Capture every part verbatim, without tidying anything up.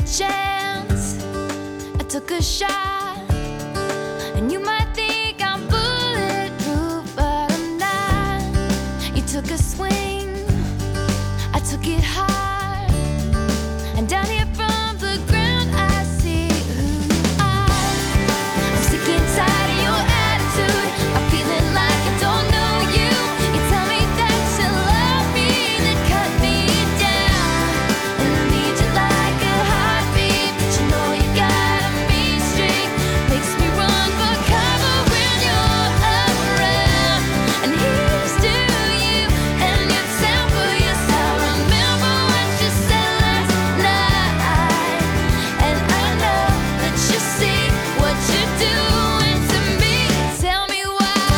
chance. I took a shot, and you might think I'm bulletproof, but I'm not. You took a swing, I took it hard, and down here from the ground I see who you are. I'm sick and tired of your attitude. I'm feeling like I don't know you. You tell me that you love me, then cut me down. And I need you like a heartbeat, but you know you got a mean streak. Makes me run for cover when you're around. And here's to you and your temper. Yes, I remember what you said last night, and I know that you see what you're doing to me. Tell me why.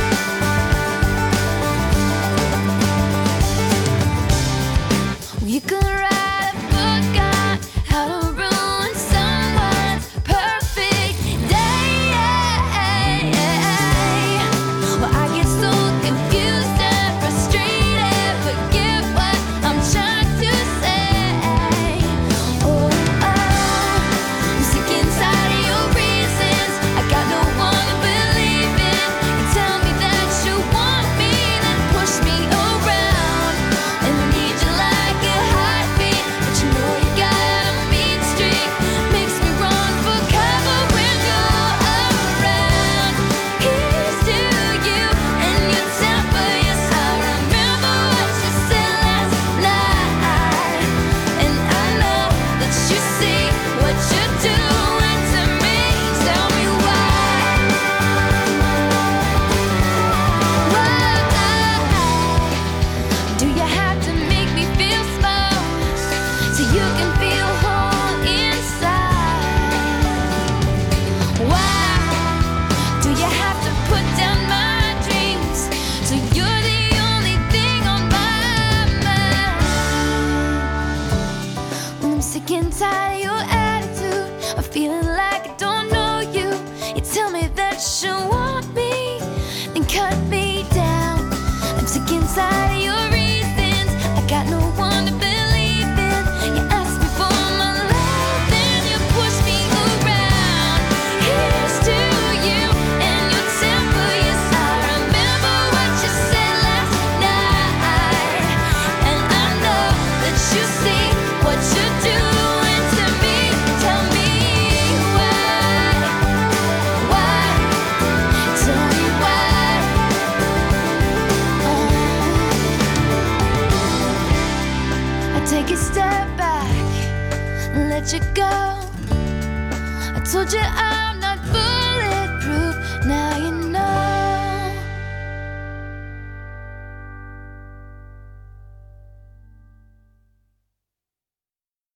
You could write a book on how to ruin someone's perfect day. Well, I get so confused and frustrated. Forget what I'm trying to say. Oh, oh, I'm sick and tired of your reasons. I got no one to believe in. You tell me that you want me, then push me around. And I need you like a heartbeat, but you know you got a mean streak. Makes me run for cover when you're around. Here's to you and your temper. Yes, I remember what you said last night, and I know that you see what you're doing to me. Tell me why. Why do you have to make me feel small so you can feel whole inside? Why do you have to put down my dreams so you're the only thing on my mind? When I'm sick and tired of your attitude, I'm feeling like I don't know you. You tell me that you want me, then cut me down. I'm sick and tired of your reasons. I got no one to believe in. You ask me for my love, then you push me around. Here's to you and your temper. Yes, I remember what you said last night, and I know that you see what you're doing to me. Tell me why, why? Tell me why. I take a step back and let you go. I told you I